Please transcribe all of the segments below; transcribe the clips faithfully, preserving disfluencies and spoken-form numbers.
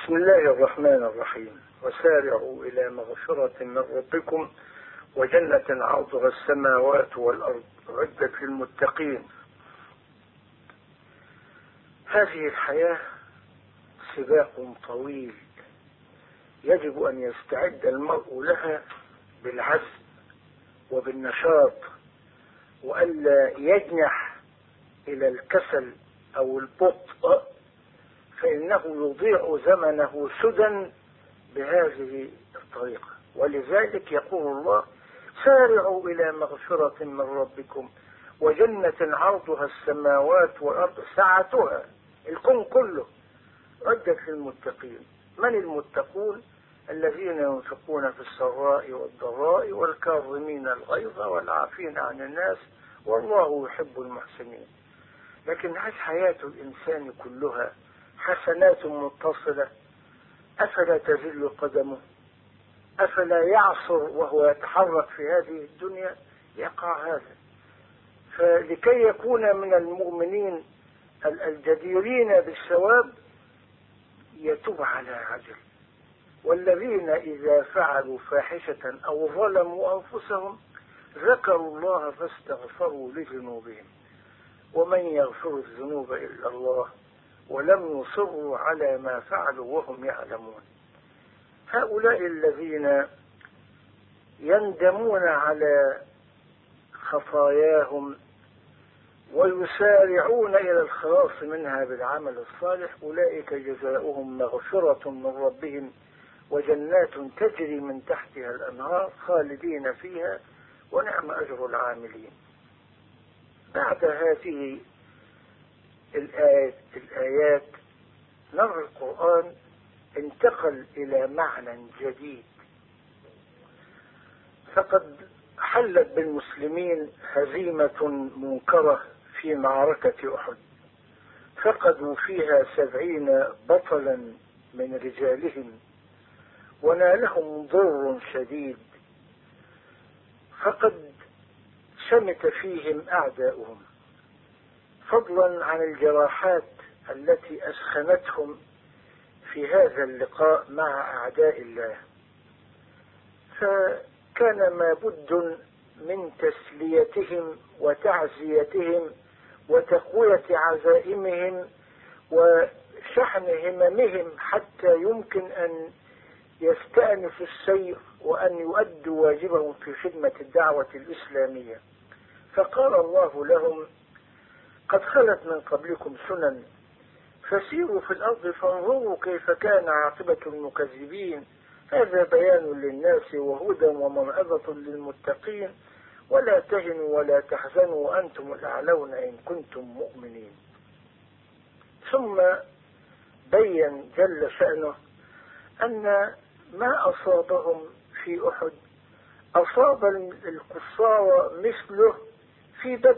بسم الله الرحمن الرحيم. وسارعوا إلى مغفرة من ربكم وجنة عرضها السماوات والأرض أعدت للمتقين. هذه الحياة سباق طويل يجب أن يستعد المرء لها بالعزم وبالنشاط، وألا يجنح إلى الكسل أو البطء، فإنه يضيع زمنه سدى بهذه الطريقة. ولذلك يقول الله: سارعوا إلى مغفرة من ربكم وجنة عرضها السماوات والأرض، سعتها الكون كله، عدت للمتقين. من المتقون؟ الذين ينفقون في السراء والضراء والكاظمين الغيظ والعافين عن الناس والله يحب المحسنين. لكن هل حياة الإنسان كلها حسنات متصلة؟ أفلا تزل قدمه؟ أفلا يعصر وهو يتحرك في هذه الدنيا؟ يقع هذا. فلكي يكون من المؤمنين الجديرين بالثواب يتوب على عجل. والذين إذا فعلوا فاحشة أو ظلموا أنفسهم ذكروا الله فاستغفروا لذنوبهم ومن يغفر الذنوب إلا الله ولم يصروا على ما فعلوا وهم يعلمون. هؤلاء الذين يندمون على خطاياهم ويسارعون إلى الخلاص منها بالعمل الصالح، أولئك جزاؤهم مغفرة من ربهم وجنات تجري من تحتها الأنهار خالدين فيها ونعم أجر العاملين. بعد هذه الآيات, الآيات نرى القرآن انتقل إلى معنى جديد. فقد حلت بالمسلمين هزيمة منكرة في معركة أحد، فقدوا فيها سبعين بطلا من رجالهم ونالهم ضر شديد، فقد شمت فيهم أعداؤهم، فضلا عن الجراحات التي أسخنتهم في هذا اللقاء مع أعداء الله. فكان ما بد من تسليتهم وتعزيتهم وتقوية عزائمهم وشحن هممهم حتى يمكن أن يستأنفوا السير وأن يؤدوا واجبهم في خدمة الدعوة الإسلامية. فقال الله لهم: قد خلت من قبلكم سنن فسيروا في الأرض فانظروا كيف كان عاقبة المكذبين. هذا بيان للناس وهدى وموعظة للمتقين ولا تهنوا ولا تحزنوا وأنتم الأعلون إن كنتم مؤمنين. ثم بين جل شأنه أن ما أصابهم في أحد أصاب الكفار مثله في بدر،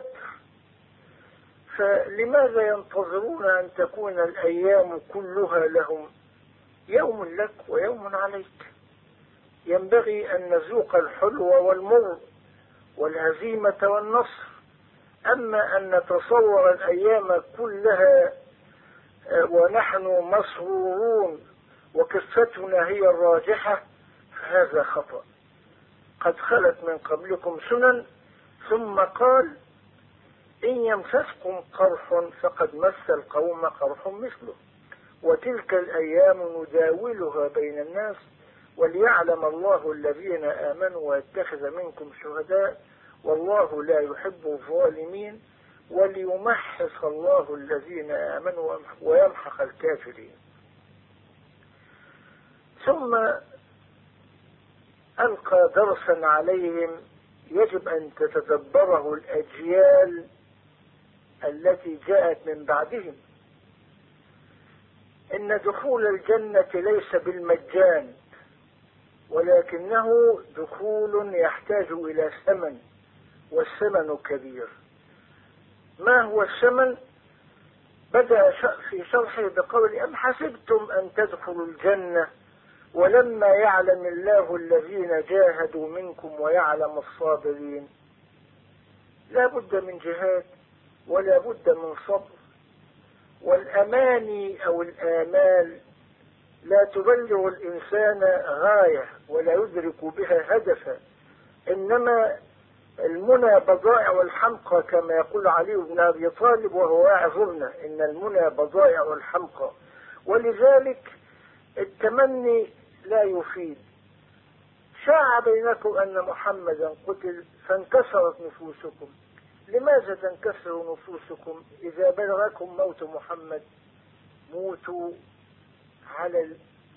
فلماذا ينتظرون أن تكون الأيام كلها لهم؟ يوم لك ويوم عليك. ينبغي أن نذوق الحلو والمر والهزيمة والنصر. أما أن نتصور الأيام كلها ونحن مسرورون وقصتنا هي الراجحة فهذا خطأ. قد خلت من قبلكم سنن، ثم قال: إن يمسسكم قرح فقد مس القوم قرح مثله وتلك الأيام نداولها بين الناس وليعلم الله الذين آمنوا ويتخذ منكم شهداء والله لا يحب الظالمين وليمحص الله الذين آمنوا ويمحق الكافرين. ثم ألقى درسا عليهم يجب أن تتدبره الأجيال التي جاءت من بعدهم. إن دخول الجنة ليس بالمجان، ولكنه دخول يحتاج إلى ثمن، والثمن كبير. ما هو الثمن؟ بدأ في شرحه بقول: أم حسبتم أن تدخلوا الجنة ولما يعلم الله الذين جاهدوا منكم ويعلم الصابرين. لا بد من جهاد ولا بد من صبر. والأماني أو الآمال لا تبلغ الإنسان غاية ولا يدرك بها هدفا، إنما المنى بضائع والحمقى كما يقول علي بن أبي طالب وهو يعظنا، إن المنى بضائع والحمقى. ولذلك التمني لا يفيد. شاع بينكم أن محمدا قتل فانكسرت نفوسكم، لماذا تنكسر نفوسكم إذا بلغكم موت محمد؟ موتوا على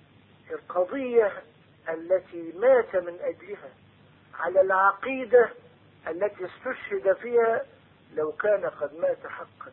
القضية التي مات من أجلها، على العقيدة التي استشهد فيها، لو كان قد مات حقا.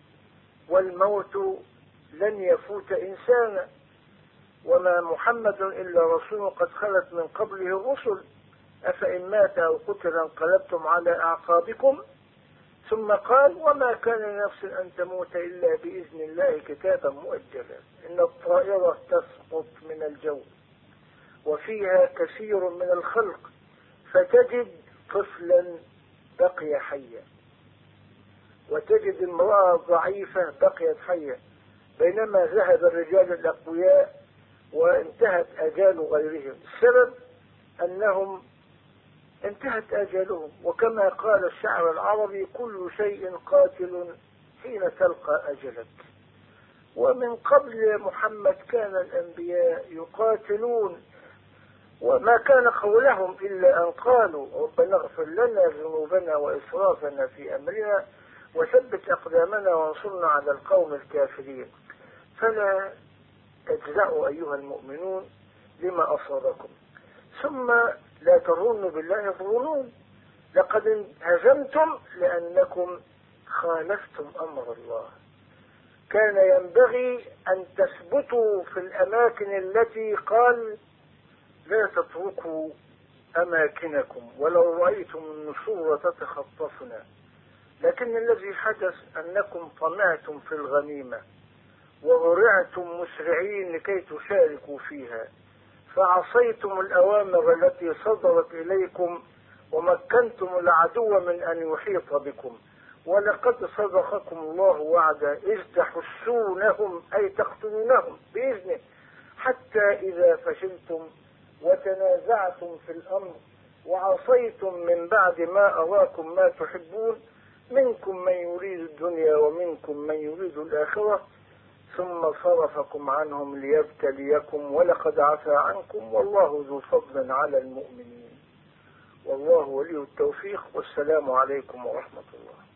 والموت لن يفوت إنسانا، وما محمد إلا رسول قد خلت من قبله الرسل، أفإن مات أو قتل انقلبتم على أعقابكم. ثم قال وما كان لنفس أن تموت إلا بإذن الله كتابا مؤجلا. إن الطائرة تسقط من الجو وفيها كثير من الخلق، فتجد طفلا بقي حيا، وتجد امرأة ضعيفة بقيت حية، بينما ذهب الرجال الأقوياء وانتهت آجال غيرهم. السبب أنهم انتهت آجالهم. وكما قال الشعر العربي كل شيء قاتل حين تلقى أجلك. ومن قبل محمد كان الأنبياء يقاتلون، وما كان قولهم إلا أن قالوا ربنا اغفر لنا ذنوبنا وإسرافنا في أمرنا وثبت أقدامنا وانصرنا على القوم الكافرين. فلا تجزعوا أيها المؤمنون لما أصابكم، ثم لا تظنوا بالله الظنون، لقد انهزمتم لأنكم خالفتم أمر الله. كان ينبغي أن تثبتوا في الأماكن التي قال لا تتركوا أماكنكم ولو رأيتم النصور تتخطفنا. لكن الذي حدث أنكم طمعتم في الغنيمة وغرعتم مسرعين لكي تشاركوا فيها، فعصيتم الأوامر التي صدرت إليكم ومكنتم العدو من أن يحيط بكم. ولقد صدقكم الله وعدا إذ تحسونهم أي تقتلونهم بإذنه، حتى إذا فشلتم وتنازعتم في الأمر وعصيتم من بعد ما أراكم ما تحبون، منكم من يريد الدنيا ومنكم من يريد الآخرة، ثم صرفكم عنهم ليبتليكم ولقد عفا عنكم والله ذو فضل على المؤمنين والله ولي التوفيق. والسلام عليكم ورحمة الله.